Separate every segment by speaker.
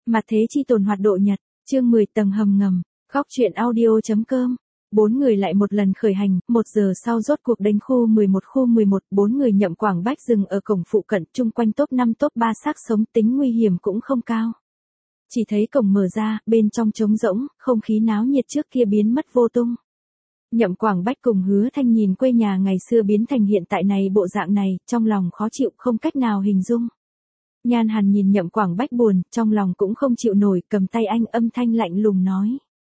Speaker 1: Mặt thế chi tồn hoạt độ nhật, chương 10 tầng hầm ngầm, góc truyện audio.com. Bốn người lại một lần khởi hành, 1 giờ sau rốt cuộc đến khu 11, bốn người Nhậm Quảng Bách dừng ở cổng phụ cận, chung quanh top 5 top 3 xác sống, tính nguy hiểm cũng không cao. Chỉ thấy cổng mở ra, bên trong trống rỗng, không khí náo nhiệt trước kia biến mất vô tung. Nhậm Quảng Bách cùng Hứa Thanh nhìn quê nhà ngày xưa biến thành hiện tại này bộ dạng này, trong lòng khó chịu không cách nào hình dung. Nhan Hàn nhìn Nhậm Quảng Bách buồn, trong lòng cũng không chịu nổi, cầm tay anh âm thanh lạnh lùng nói.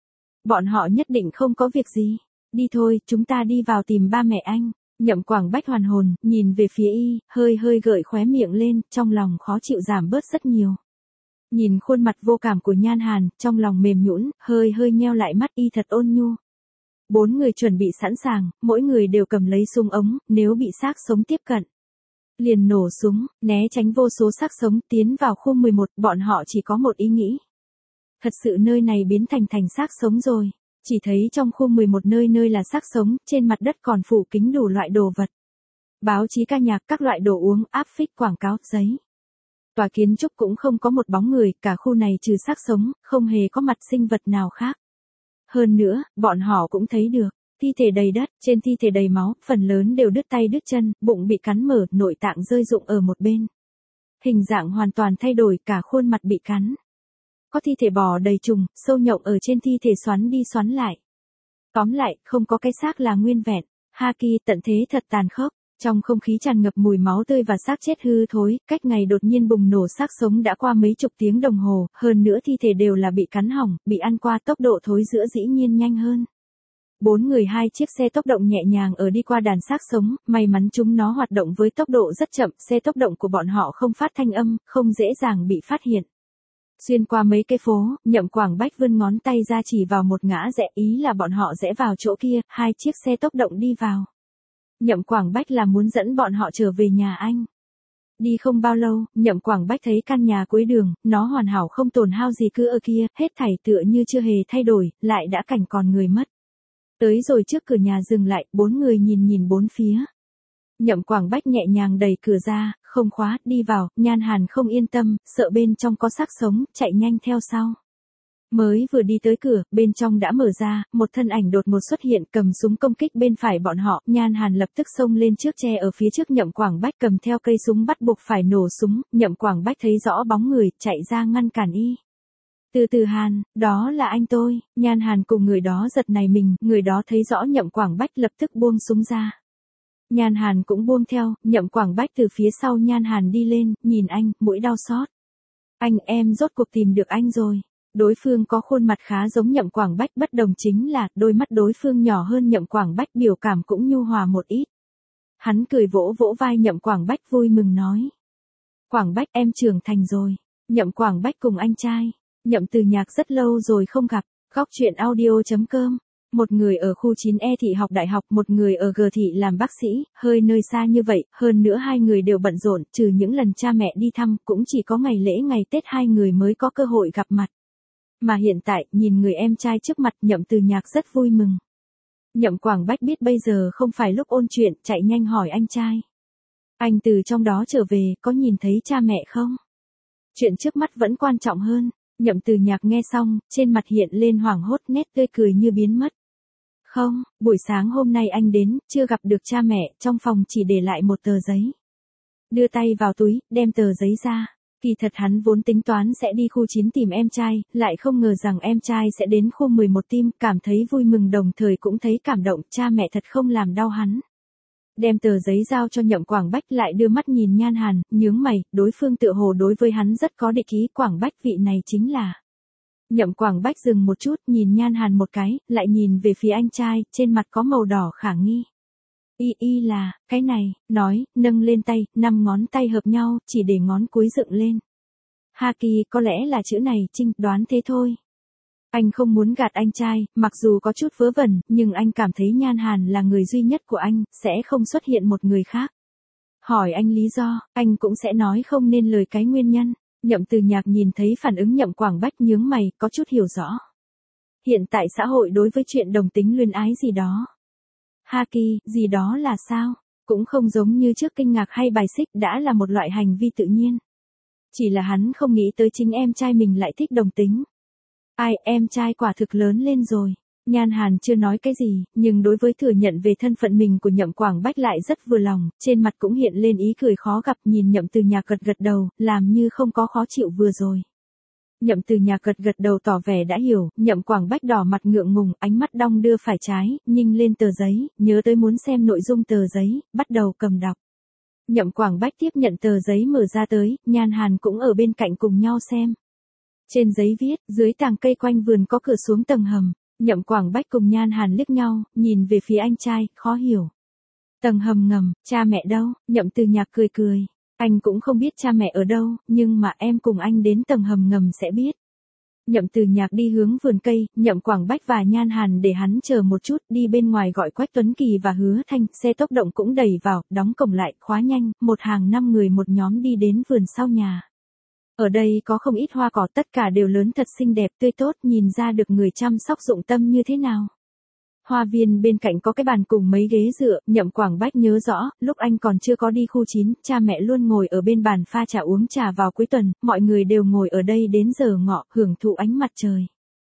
Speaker 1: Bọn họ nhất định không có việc gì. Đi thôi, chúng ta đi vào tìm ba mẹ anh. Nhậm Quảng Bách hoàn hồn, nhìn về phía y, hơi gợi khóe miệng lên, trong lòng khó chịu giảm bớt rất nhiều. Nhìn khuôn mặt vô cảm của Nhan Hàn, trong lòng mềm nhũn, hơi nheo lại mắt, y thật ôn nhu. Bốn người chuẩn bị sẵn sàng, mỗi người đều cầm lấy súng ống, nếu bị xác sống tiếp cận. Liền nổ súng, né tránh vô số xác sống, tiến vào khu 11, bọn họ chỉ có một ý nghĩ. Thật sự nơi này biến thành xác sống rồi, chỉ thấy trong khu 11 nơi là xác sống, trên mặt đất còn phủ kính đủ loại đồ vật. Báo chí ca nhạc, các loại đồ uống, áp phích quảng cáo, giấy. Tòa kiến trúc cũng không có một bóng người, cả khu này trừ xác sống, không hề có mặt sinh vật nào khác. Hơn nữa, bọn họ cũng thấy được, thi thể đầy đất, trên thi thể đầy máu, phần lớn đều đứt tay đứt chân, bụng bị cắn mở, nội tạng rơi rụng ở một bên. Hình dạng hoàn toàn thay đổi, cả khuôn mặt bị cắn. Có thi thể bò đầy trùng, sâu nhộng ở trên thi thể xoắn đi xoắn lại. Tóm lại, không có cái xác là nguyên vẹn. Haki, tận thế thật tàn khốc. Trong không khí tràn ngập mùi máu tươi và xác chết hư thối, cách ngày đột nhiên bùng nổ xác sống đã qua mấy chục tiếng đồng hồ, hơn nữa thi thể đều là bị cắn hỏng, bị ăn qua, tốc độ thối rữa dĩ nhiên nhanh hơn. Bốn người 2 chiếc xe tốc động nhẹ nhàng ở đi qua đàn xác sống, may mắn chúng nó hoạt động với tốc độ rất chậm, xe tốc động của bọn họ không phát thanh âm, không dễ dàng bị phát hiện. Xuyên qua mấy cây phố, Nhậm Quảng Bách vươn ngón tay ra chỉ vào một ngã rẽ, ý là bọn họ rẽ vào chỗ kia, 2 chiếc xe tốc động đi vào. Nhậm Quảng Bách là muốn dẫn bọn họ trở về nhà anh. Đi không bao lâu, Nhậm Quảng Bách thấy căn nhà cuối đường, nó hoàn hảo không tổn hao gì cứ ở kia, hết thảy tựa như chưa hề thay đổi, lại đã cảnh còn người mất. Tới rồi trước cửa nhà dừng lại, bốn người nhìn bốn phía. Nhậm Quảng Bách nhẹ nhàng đẩy cửa ra, không khóa, đi vào, Nhan Hàn không yên tâm, sợ bên trong có xác sống, chạy nhanh theo sau. Mới vừa đi tới cửa, bên trong đã mở ra, một thân ảnh đột ngột xuất hiện cầm súng công kích bên phải bọn họ, Nhan Hàn lập tức xông lên trước che ở phía trước Nhậm Quảng Bách cầm theo cây súng bắt buộc phải nổ súng, Nhậm Quảng Bách thấy rõ bóng người, chạy ra ngăn cản y. Từ Hàn, đó là anh tôi, Nhan Hàn cùng người đó giật nảy mình, người đó thấy rõ Nhậm Quảng Bách lập tức buông súng ra. Nhan Hàn cũng buông theo, Nhậm Quảng Bách từ phía sau Nhan Hàn đi lên, nhìn anh, mũi đau xót. Anh, em rốt cuộc tìm được anh rồi. Đối phương có khuôn mặt khá giống Nhậm Quảng Bách, bất đồng chính là, đôi mắt đối phương nhỏ hơn Nhậm Quảng Bách, biểu cảm cũng nhu hòa một ít. Hắn cười vỗ vai Nhậm Quảng Bách vui mừng nói. Quảng Bách, em trưởng thành rồi. Nhậm Quảng Bách cùng anh trai. Nhậm Từ Nhạc rất lâu rồi không gặp, góc truyện audio.com. Một người ở khu 9E thị học đại học, một người ở G thị làm bác sĩ, hơi nơi xa như vậy, hơn nữa hai người đều bận rộn, trừ những lần cha mẹ đi thăm, cũng chỉ có ngày lễ ngày Tết hai người mới có cơ hội gặp mặt. Mà hiện tại, nhìn người em trai trước mặt, Nhậm Từ Nhạc rất vui mừng. Nhậm Quảng Bách biết bây giờ không phải lúc ôn chuyện, chạy nhanh hỏi anh trai. Anh từ trong đó trở về, có nhìn thấy cha mẹ không? Chuyện trước mắt vẫn quan trọng hơn. Nhậm Từ Nhạc nghe xong, trên mặt hiện lên hoảng hốt, nét tươi cười như biến mất. Không, buổi sáng hôm nay anh đến, chưa gặp được cha mẹ, trong phòng chỉ để lại một tờ giấy. Đưa tay vào túi, đem tờ giấy ra. Kỳ thật hắn vốn tính toán sẽ đi khu 9 tìm em trai, lại không ngờ rằng em trai sẽ đến khu 11 tìm, cảm thấy vui mừng đồng thời cũng thấy cảm động, cha mẹ thật không làm đau hắn. Đem tờ giấy giao cho Nhậm Quảng Bách lại đưa mắt nhìn Nhan Hàn, nhướng mày, đối phương tựa hồ đối với hắn rất có địch ý, Quảng Bách vị này chính là. Nhậm Quảng Bách dừng một chút, nhìn Nhan Hàn một cái, lại nhìn về phía anh trai, trên mặt có màu đỏ khả nghi. Y là, cái này, nói, nâng lên tay, 5 ngón tay hợp nhau, chỉ để ngón cuối dựng lên. Haki, có lẽ là chữ này, Trinh, đoán thế thôi. Anh không muốn gạt anh trai, mặc dù có chút vớ vẩn, nhưng anh cảm thấy Nhan Hàn là người duy nhất của anh, sẽ không xuất hiện một người khác. Hỏi anh lý do, anh cũng sẽ nói không nên lời cái nguyên nhân. Nhậm Từ Nhạc nhìn thấy phản ứng Nhậm Quảng Bách nhướng mày, có chút hiểu rõ. Hiện tại xã hội đối với chuyện đồng tính luyến ái gì đó. Haki, gì đó là sao? Cũng không giống như trước kinh ngạc hay bài xích, đã là một loại hành vi tự nhiên. Chỉ là hắn không nghĩ tới chính em trai mình lại thích đồng tính. Ai, em trai quả thực lớn lên rồi. Nhan Hàn chưa nói cái gì, nhưng đối với thừa nhận về thân phận mình của Nhậm Quảng Bách lại rất vừa lòng, trên mặt cũng hiện lên ý cười khó gặp, nhìn Nhậm Từ Nhạc gật gật đầu, làm như không có khó chịu vừa rồi. Nhậm Từ Nhạc gật gật đầu tỏ vẻ đã hiểu, Nhậm Quảng Bách đỏ mặt ngượng ngùng, ánh mắt đong đưa phải trái, nhinh lên tờ giấy, nhớ tới muốn xem nội dung tờ giấy, bắt đầu cầm đọc. Nhậm Quảng Bách tiếp nhận tờ giấy mở ra tới, Nhan Hàn cũng ở bên cạnh cùng nhau xem. Trên giấy viết, dưới tàng cây quanh vườn có cửa xuống tầng hầm. Nhậm Quảng Bách cùng Nhan Hàn liếc nhau, nhìn về phía anh trai, khó hiểu. Tầng hầm ngầm, cha mẹ đâu? Nhậm Từ Nhạc cười cười. Anh cũng không biết cha mẹ ở đâu, nhưng mà em cùng anh đến tầng hầm ngầm sẽ biết. Nhậm Từ Nhạc đi hướng vườn cây, Nhậm Quảng Bách và Nhan Hàn để hắn chờ một chút, đi bên ngoài gọi Quách Tuấn Kỳ và Hứa Thanh, xe tốc động cũng đẩy vào, đóng cổng lại, khóa nhanh, một hàng 5 người một nhóm đi đến vườn sau nhà. Ở đây có không ít hoa cỏ, tất cả đều lớn thật xinh đẹp tươi tốt, nhìn ra được người chăm sóc dụng tâm như thế nào. Hoa viên bên cạnh có cái bàn cùng mấy ghế dựa, Nhậm Quảng Bách nhớ rõ, lúc anh còn chưa có đi khu 9, cha mẹ luôn ngồi ở bên bàn pha trà uống trà vào cuối tuần, mọi người đều ngồi ở đây đến giờ ngọ, hưởng thụ ánh mặt trời.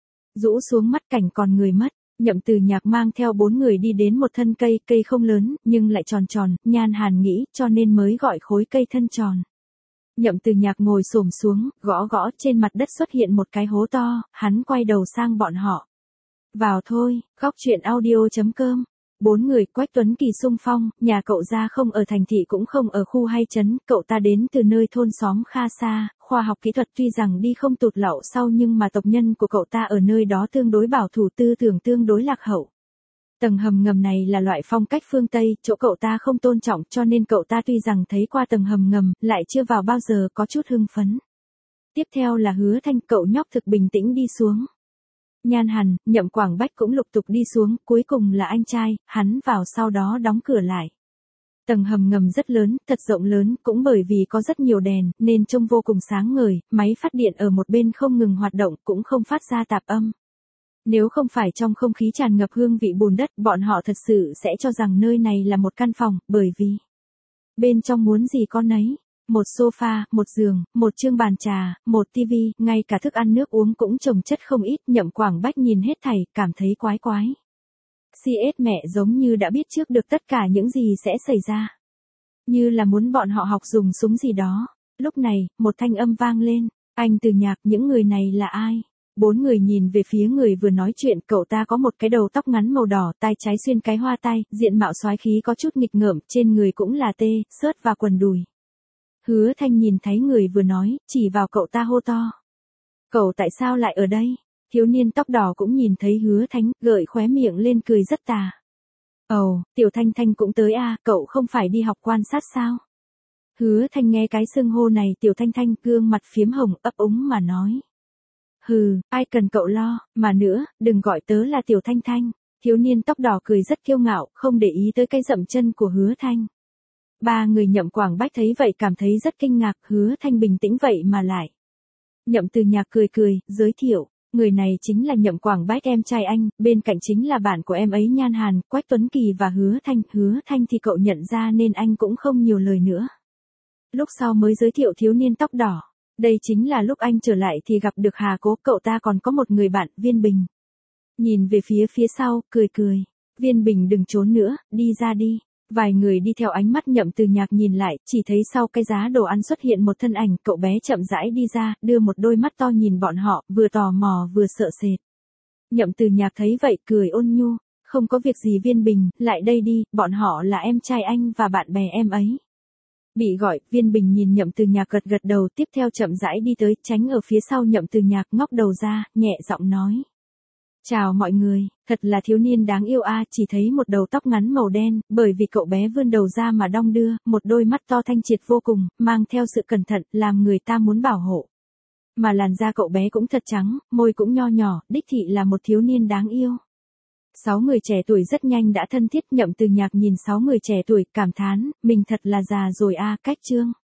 Speaker 1: Rũ xuống mắt cảnh còn người mất, Nhậm Từ Nhạc mang theo 4 người đi đến một thân cây, cây không lớn, nhưng lại tròn tròn, Nhan Hàn nghĩ, cho nên mới gọi khối cây thân tròn. Nhậm Từ Nhạc ngồi xổm xuống, gõ gõ, trên mặt đất xuất hiện một cái hố to, hắn quay đầu sang bọn họ. Vào thôi, góc chuyện audio.com. 4 người, Quách Tuấn Kỳ xung phong, nhà cậu ra không ở thành thị cũng không ở khu hay trấn, cậu ta đến từ nơi thôn xóm kha xa, khoa học kỹ thuật tuy rằng đi không tụt lậu sau nhưng mà tộc nhân của cậu ta ở nơi đó tương đối bảo thủ, tư tưởng tương đối lạc hậu. Tầng hầm ngầm này là loại phong cách phương Tây, chỗ cậu ta không tôn trọng cho nên cậu ta tuy rằng thấy qua tầng hầm ngầm, lại chưa vào bao giờ có chút hưng phấn. Tiếp theo là Hứa Thanh, cậu nhóc thực bình tĩnh đi xuống. Nhan Hàn, Nhậm Quảng Bách cũng lục tục đi xuống, cuối cùng là anh trai, hắn vào sau đó đóng cửa lại. Tầng hầm ngầm rất lớn, thật rộng lớn, cũng bởi vì có rất nhiều đèn, nên trông vô cùng sáng ngời, máy phát điện ở một bên không ngừng hoạt động, cũng không phát ra tạp âm. Nếu không phải trong không khí tràn ngập hương vị bùn đất, bọn họ thật sự sẽ cho rằng nơi này là một căn phòng, bởi vì bên trong muốn gì có nấy. Một sofa, một giường, một chương bàn trà, một tivi, ngay cả thức ăn nước uống cũng chồng chất không ít. Nhậm Quảng Bách nhìn hết thảy, cảm thấy quái quái. CS mẹ giống như đã biết trước được tất cả những gì sẽ xảy ra. Như là muốn bọn họ học dùng súng gì đó. Lúc này, một thanh âm vang lên. Anh Từ Nhạc, những người này là ai? 4 người nhìn về phía người vừa nói chuyện, cậu ta có một cái đầu tóc ngắn màu đỏ, tai trái xuyên cái hoa tai, diện mạo soái khí có chút nghịch ngợm, trên người cũng là sớt và quần đùi. Hứa Thanh nhìn thấy người vừa nói, chỉ vào cậu ta hô to. Cậu tại sao lại ở đây? Thiếu niên tóc đỏ cũng nhìn thấy Hứa Thanh, gợi khóe miệng lên cười rất tà. Ồ, Tiểu Thanh Thanh cũng tới à, cậu không phải đi học quan sát sao? Hứa Thanh nghe cái xưng hô này, Tiểu Thanh Thanh gương mặt phiếm hồng ấp úng mà nói. Hừ, ai cần cậu lo, mà nữa, đừng gọi tớ là Tiểu Thanh Thanh. Thiếu niên tóc đỏ cười rất kiêu ngạo, không để ý tới cái dậm chân của Hứa Thanh. 3 người Nhậm Quảng Bách thấy vậy cảm thấy rất kinh ngạc, Hứa Thanh bình tĩnh vậy mà lại. Nhậm Từ Nhạc cười cười, giới thiệu, người này chính là Nhậm Quảng Bách em trai anh, bên cạnh chính là bạn của em ấy Nhan Hàn, Quách Tuấn Kỳ và Hứa Thanh thì cậu nhận ra nên anh cũng không nhiều lời nữa. Lúc sau mới giới thiệu thiếu niên tóc đỏ, đây chính là lúc anh trở lại thì gặp được Hà Cố, cậu ta còn có một người bạn, Viên Bình. Nhìn về phía sau, cười cười, Viên Bình đừng trốn nữa, đi ra đi. Vài người đi theo ánh mắt Nhậm Từ Nhạc nhìn lại, chỉ thấy sau cái giá đồ ăn xuất hiện một thân ảnh, cậu bé chậm rãi đi ra, đưa một đôi mắt to nhìn bọn họ, vừa tò mò vừa sợ sệt. Nhậm Từ Nhạc thấy vậy, cười ôn nhu, không có việc gì Viên Bình, lại đây đi, bọn họ là em trai anh và bạn bè em ấy. Bị gọi, Viên Bình nhìn Nhậm Từ Nhạc gật gật đầu, tiếp theo chậm rãi đi tới, tránh ở phía sau Nhậm Từ Nhạc, ngóc đầu ra, nhẹ giọng nói. Chào mọi người, thật là thiếu niên đáng yêu a, chỉ thấy một đầu tóc ngắn màu đen, bởi vì cậu bé vươn đầu ra mà đong đưa, một đôi mắt to thanh triệt vô cùng, mang theo sự cẩn thận, làm người ta muốn bảo hộ. Mà làn da cậu bé cũng thật trắng, môi cũng nho nhỏ, đích thị là một thiếu niên đáng yêu. 6 người trẻ tuổi rất nhanh đã thân thiết, Nhậm Từ Nhạc nhìn 6 người trẻ tuổi, cảm thán, mình thật là già rồi a, cách chương.